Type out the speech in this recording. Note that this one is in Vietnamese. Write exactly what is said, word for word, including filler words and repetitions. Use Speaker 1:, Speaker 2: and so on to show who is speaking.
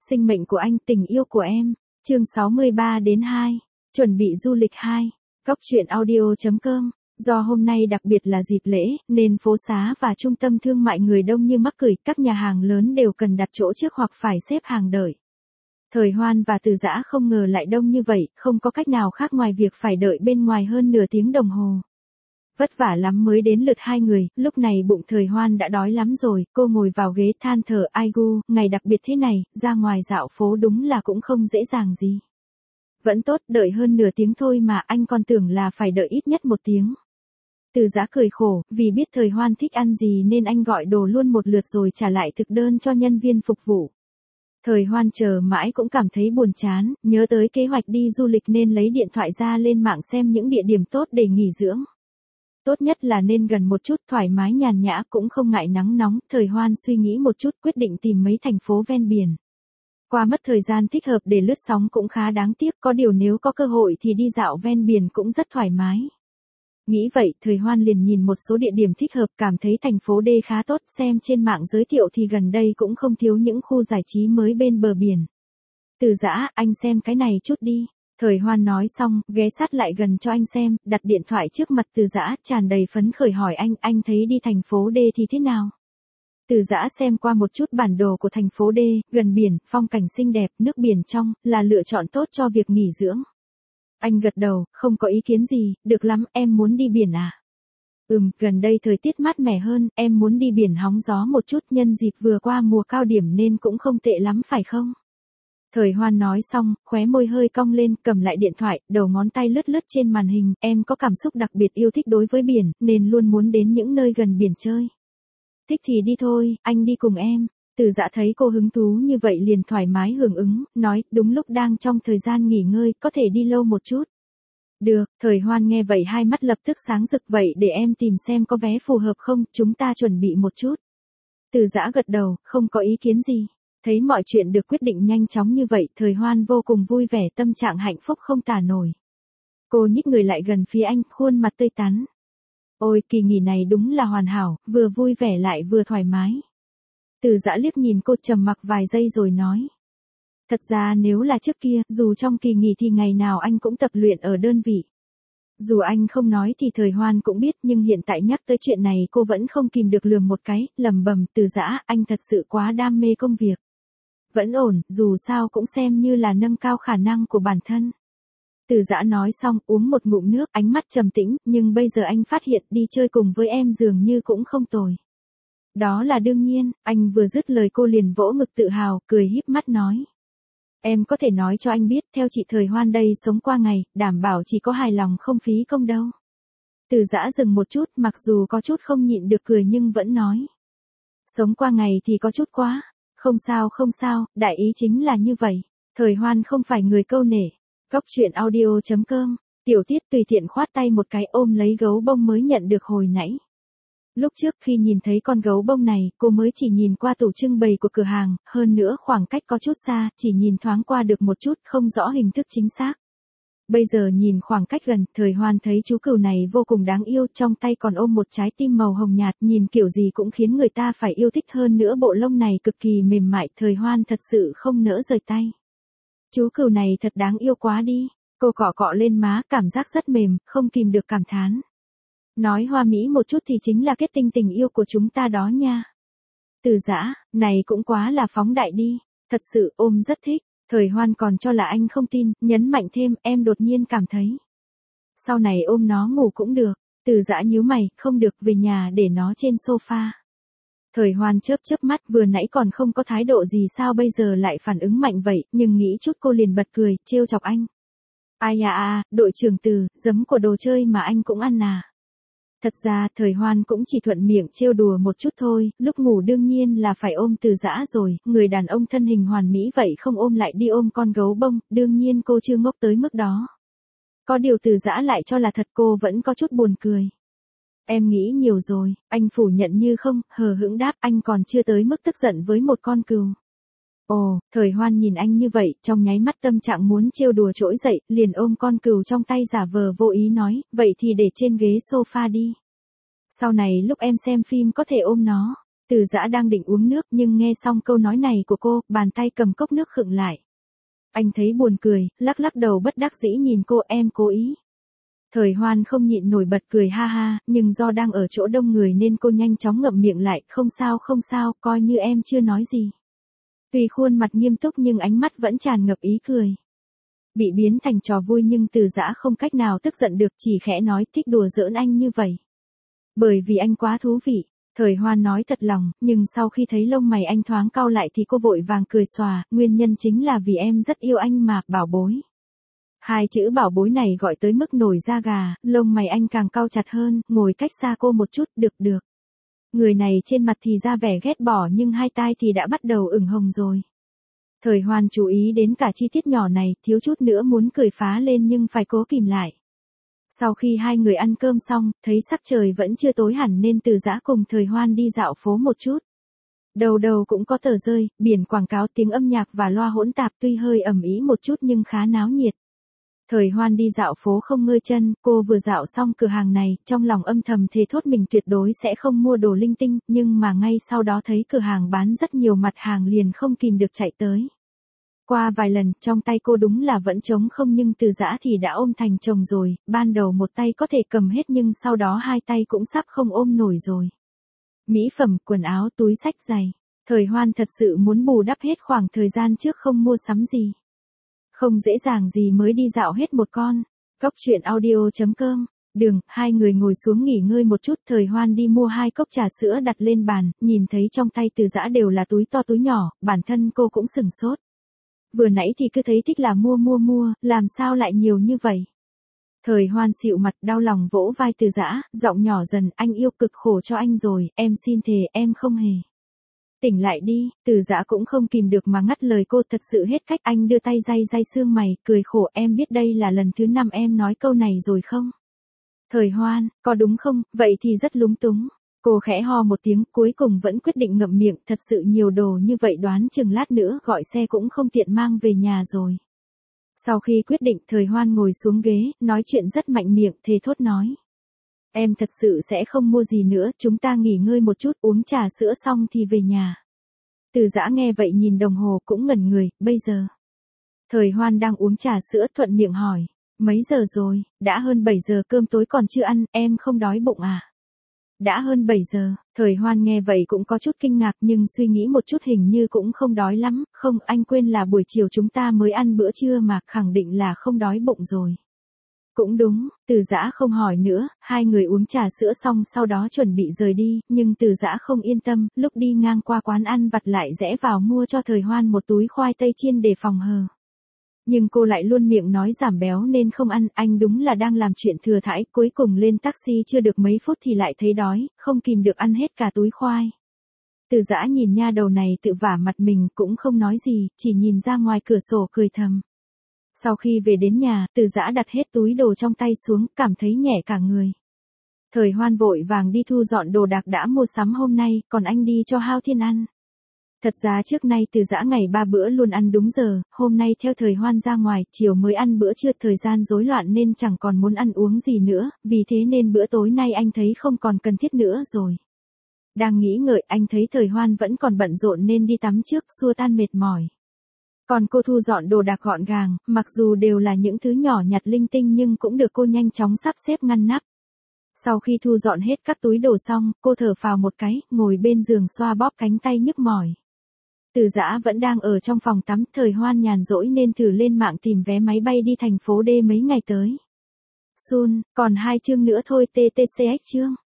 Speaker 1: Sinh mệnh của anh, tình yêu của em. Chương sáu mươi ba đến hai. Chuẩn bị du lịch hai. Góc truyện audio chấm com. Do hôm nay đặc biệt là dịp lễ, nên phố xá và trung tâm thương mại người đông như mắc cười, các nhà hàng lớn đều cần đặt chỗ trước hoặc phải xếp hàng đợi. Thời Hoan và Từ Dã không ngờ lại đông như vậy, không có cách nào khác ngoài việc phải đợi bên ngoài hơn nửa tiếng đồng hồ. Vất vả lắm mới đến lượt hai người, lúc này bụng Thời Hoan đã đói lắm rồi, cô ngồi vào ghế than thở, ai gu, ngày đặc biệt thế này, ra ngoài dạo phố đúng là cũng không dễ dàng gì. Vẫn tốt, đợi hơn nửa tiếng thôi mà, anh còn tưởng là phải đợi ít nhất một tiếng. Từ Dã cười khổ, vì biết Thời Hoan thích ăn gì nên anh gọi đồ luôn một lượt rồi trả lại thực đơn cho nhân viên phục vụ. Thời Hoan chờ mãi cũng cảm thấy buồn chán, nhớ tới kế hoạch đi du lịch nên lấy điện thoại ra lên mạng xem những địa điểm tốt để nghỉ dưỡng. Tốt nhất là nên gần một chút, thoải mái nhàn nhã, cũng không ngại nắng nóng. Thời Hoan suy nghĩ một chút, quyết định tìm mấy thành phố ven biển. Qua mất thời gian thích hợp để lướt sóng cũng khá đáng tiếc, có điều nếu có cơ hội thì đi dạo ven biển cũng rất thoải mái. Nghĩ vậy, Thời Hoan liền nhìn một số địa điểm thích hợp, cảm thấy thành phố D khá tốt, xem trên mạng giới thiệu thì gần đây cũng không thiếu những khu giải trí mới bên bờ biển. Từ Dã, anh xem cái này chút đi. Thời Hoan nói xong, ghé sát lại gần cho anh xem, đặt điện thoại trước mặt Từ Dã, tràn đầy phấn khởi hỏi anh, anh thấy đi thành phố D thì thế nào? Từ Dã xem qua một chút bản đồ của thành phố D, gần biển, phong cảnh xinh đẹp, nước biển trong, là lựa chọn tốt cho việc nghỉ dưỡng. Anh gật đầu, không có ý kiến gì, được lắm, em muốn đi biển à? Ừm, gần đây thời tiết mát mẻ hơn, em muốn đi biển hóng gió một chút, nhân dịp vừa qua mùa cao điểm nên cũng không tệ lắm phải không? Thời Hoan nói xong, khóe môi hơi cong lên, cầm lại điện thoại, đầu ngón tay lướt lướt trên màn hình, em có cảm xúc đặc biệt yêu thích đối với biển, nên luôn muốn đến những nơi gần biển chơi. Thích thì đi thôi, anh đi cùng em. Từ Dã thấy cô hứng thú như vậy liền thoải mái hưởng ứng, nói, đúng lúc đang trong thời gian nghỉ ngơi, có thể đi lâu một chút. Được, Thời Hoan nghe vậy hai mắt lập tức sáng rực, vậy để em tìm xem có vé phù hợp không, chúng ta chuẩn bị một chút. Từ Dã gật đầu, không có ý kiến gì. Thấy mọi chuyện được quyết định nhanh chóng như vậy, Thời Hoan vô cùng vui vẻ, tâm trạng hạnh phúc không tả nổi. Cô nhích người lại gần phía anh, khuôn mặt tươi tắn. Ôi, kỳ nghỉ này đúng là hoàn hảo, vừa vui vẻ lại vừa thoải mái. Từ Dã liếc nhìn cô, trầm mặc vài giây rồi nói. Thật ra nếu là trước kia, dù trong kỳ nghỉ thì ngày nào anh cũng tập luyện ở đơn vị. Dù anh không nói thì Thời Hoan cũng biết, nhưng hiện tại nhắc tới chuyện này cô vẫn không kìm được lườm một cái, lẩm bẩm, Từ Dã, anh thật sự quá đam mê công việc. Vẫn ổn, dù sao cũng xem như là nâng cao khả năng của bản thân. Từ Dã nói xong, uống một ngụm nước, ánh mắt trầm tĩnh, nhưng bây giờ anh phát hiện đi chơi cùng với em dường như cũng không tồi. Đó là đương nhiên, anh vừa dứt lời cô liền vỗ ngực tự hào, cười híp mắt nói. Em có thể nói cho anh biết, theo chị Thời Hoan đây sống qua ngày, đảm bảo chỉ có hài lòng không phí công đâu. Từ Dã dừng một chút, mặc dù có chút không nhịn được cười nhưng vẫn nói. Sống qua ngày thì có chút quá. Không sao không sao, đại ý chính là như vậy. Thời Hoan không phải người câu nể. Góc truyện audio chấm com. Tiểu Tiết tùy tiện khoát tay một cái ôm lấy gấu bông mới nhận được hồi nãy. Lúc trước khi nhìn thấy con gấu bông này, cô mới chỉ nhìn qua tủ trưng bày của cửa hàng, hơn nữa khoảng cách có chút xa, chỉ nhìn thoáng qua được một chút, không rõ hình thức chính xác. Bây giờ nhìn khoảng cách gần, Thời Hoan thấy chú cừu này vô cùng đáng yêu, trong tay còn ôm một trái tim màu hồng nhạt, nhìn kiểu gì cũng khiến người ta phải yêu thích, hơn nữa bộ lông này cực kỳ mềm mại, Thời Hoan thật sự không nỡ rời tay. Chú cừu này thật đáng yêu quá đi, cô cọ cọ lên má, cảm giác rất mềm, không kìm được cảm thán. Nói hoa mỹ một chút thì chính là kết tinh tình yêu của chúng ta đó nha. Từ Dã, này cũng quá là phóng đại đi, thật sự ôm rất thích. Thời Hoan còn cho là anh không tin, nhấn mạnh thêm, em đột nhiên cảm thấy. Sau này ôm nó ngủ cũng được. Từ Dã nhíu mày, không được, về nhà để nó trên sofa. Thời Hoan chớp chớp mắt, vừa nãy còn không có thái độ gì sao bây giờ lại phản ứng mạnh vậy, nhưng nghĩ chút cô liền bật cười, trêu chọc anh. Ai à à, đội trưởng Từ, giấm của đồ chơi mà anh cũng ăn à. Thật ra, Thời Hoan cũng chỉ thuận miệng trêu đùa một chút thôi, lúc ngủ đương nhiên là phải ôm Từ Dã rồi, người đàn ông thân hình hoàn mỹ vậy không ôm lại đi ôm con gấu bông, đương nhiên cô chưa ngốc tới mức đó. Có điều Từ Dã lại cho là thật, cô vẫn có chút buồn cười. Em nghĩ nhiều rồi, anh phủ nhận như không, hờ hững đáp, anh còn chưa tới mức tức giận với một con cừu. Ồ, Thời Hoan nhìn anh như vậy, trong nháy mắt tâm trạng muốn trêu đùa trỗi dậy, liền ôm con cừu trong tay giả vờ vô ý nói, vậy thì để trên ghế sofa đi. Sau này lúc em xem phim có thể ôm nó. Từ Dã đang định uống nước nhưng nghe xong câu nói này của cô, bàn tay cầm cốc nước khựng lại. Anh thấy buồn cười, lắc lắc đầu bất đắc dĩ nhìn cô, em cố ý. Thời Hoan không nhịn nổi bật cười ha ha, nhưng do đang ở chỗ đông người nên cô nhanh chóng ngậm miệng lại, không sao không sao, coi như em chưa nói gì. Tuy khuôn mặt nghiêm túc nhưng ánh mắt vẫn tràn ngập ý cười. Bị biến thành trò vui nhưng Từ Dã không cách nào tức giận được, chỉ khẽ nói thích đùa giỡn anh như vậy. Bởi vì anh quá thú vị. Thời Hoan nói thật lòng, nhưng sau khi thấy lông mày anh thoáng cau lại thì cô vội vàng cười xòa, nguyên nhân chính là vì em rất yêu anh mà, bảo bối. Hai chữ bảo bối này gọi tới mức nổi da gà, lông mày anh càng cau chặt hơn, ngồi cách xa cô một chút, được được. Người này trên mặt thì ra vẻ ghét bỏ nhưng hai tai thì đã bắt đầu ửng hồng rồi. Thời Hoan chú ý đến cả chi tiết nhỏ này, thiếu chút nữa muốn cười phá lên nhưng phải cố kìm lại. Sau khi hai người ăn cơm xong, thấy sắc trời vẫn chưa tối hẳn nên Từ Dã cùng Thời Hoan đi dạo phố một chút. Đầu đầu cũng có tờ rơi, biển quảng cáo, tiếng âm nhạc và loa hỗn tạp, tuy hơi ầm ĩ một chút nhưng khá náo nhiệt. Thời Hoan đi dạo phố không ngơi chân, cô vừa dạo xong cửa hàng này, trong lòng âm thầm thề thốt mình tuyệt đối sẽ không mua đồ linh tinh, nhưng mà ngay sau đó thấy cửa hàng bán rất nhiều mặt hàng liền không kìm được chạy tới. Qua vài lần, trong tay cô đúng là vẫn trống không nhưng Từ Dã thì đã ôm thành chồng rồi, ban đầu một tay có thể cầm hết nhưng sau đó hai tay cũng sắp không ôm nổi rồi. Mỹ phẩm, quần áo, túi xách giày. Thời Hoan thật sự muốn bù đắp hết khoảng thời gian trước không mua sắm gì. Không dễ dàng gì mới đi dạo hết một con. Cốc truyện audio chấm com. Đường, hai người ngồi xuống nghỉ ngơi một chút, Thời Hoan đi mua hai cốc trà sữa đặt lên bàn, nhìn thấy trong tay Từ Dã đều là túi to túi nhỏ, bản thân cô cũng sửng sốt. Vừa nãy thì cứ thấy thích là mua mua mua, làm sao lại nhiều như vậy? Thời Hoan xịu mặt đau lòng vỗ vai Từ Dã, giọng nhỏ dần, anh yêu cực khổ cho anh rồi, em xin thề em không hề. Tỉnh lại đi, Từ Dã cũng không kìm được mà ngắt lời cô, thật sự hết cách. Anh đưa tay day day xương mày, cười khổ, em biết đây là lần thứ năm em nói câu này rồi không? Thời Hoan, có đúng không, vậy thì rất lúng túng. Cô khẽ ho một tiếng, cuối cùng vẫn quyết định ngậm miệng, thật sự nhiều đồ như vậy đoán chừng lát nữa gọi xe cũng không tiện mang về nhà rồi. Sau khi quyết định, Thời Hoan ngồi xuống ghế, nói chuyện rất mạnh miệng, thề thốt nói. Em thật sự sẽ không mua gì nữa, chúng ta nghỉ ngơi một chút, uống trà sữa xong thì về nhà. Từ Dã nghe vậy nhìn đồng hồ cũng ngẩn người, bây giờ. Thời Hoan đang uống trà sữa thuận miệng hỏi, mấy giờ rồi, đã hơn bảy giờ, cơm tối còn chưa ăn, em không đói bụng à? Đã hơn bảy giờ, Thời Hoan nghe vậy cũng có chút kinh ngạc nhưng suy nghĩ một chút hình như cũng không đói lắm, không, anh quên là buổi chiều chúng ta mới ăn bữa trưa mà, khẳng định là không đói bụng rồi. Cũng đúng, Từ Dã không hỏi nữa, hai người uống trà sữa xong sau đó chuẩn bị rời đi, nhưng Từ Dã không yên tâm, lúc đi ngang qua quán ăn vặt lại rẽ vào mua cho Thời Hoan một túi khoai tây chiên để phòng hờ. Nhưng cô lại luôn miệng nói giảm béo nên không ăn, anh đúng là đang làm chuyện thừa thãi, cuối cùng lên taxi chưa được mấy phút thì lại thấy đói, không kìm được ăn hết cả túi khoai. Từ Dã nhìn nha đầu này tự vả mặt mình cũng không nói gì, chỉ nhìn ra ngoài cửa sổ cười thầm. Sau khi về đến nhà, Từ Dã đặt hết túi đồ trong tay xuống, cảm thấy nhẹ cả người. Thời Hoan vội vàng đi thu dọn đồ đạc đã mua sắm hôm nay, còn anh đi cho Hao Thiên ăn. Thật ra trước nay Từ Dã ngày ba bữa luôn ăn đúng giờ, hôm nay theo Thời Hoan ra ngoài, chiều mới ăn bữa trưa, thời gian rối loạn nên chẳng còn muốn ăn uống gì nữa, vì thế nên bữa tối nay anh thấy không còn cần thiết nữa rồi. Đang nghĩ ngợi, anh thấy Thời Hoan vẫn còn bận rộn nên đi tắm trước, xua tan mệt mỏi. Còn cô thu dọn đồ đạc gọn gàng, mặc dù đều là những thứ nhỏ nhặt linh tinh nhưng cũng được cô nhanh chóng sắp xếp ngăn nắp. Sau khi thu dọn hết các túi đồ xong, cô thở phào một cái, ngồi bên giường xoa bóp cánh tay nhức mỏi. Từ Dã vẫn đang ở trong phòng tắm, Thời Hoan nhàn rỗi nên thử lên mạng tìm vé máy bay đi thành phố D mấy ngày tới. Soon, còn hai chương nữa thôi, tê tê xê ích chương.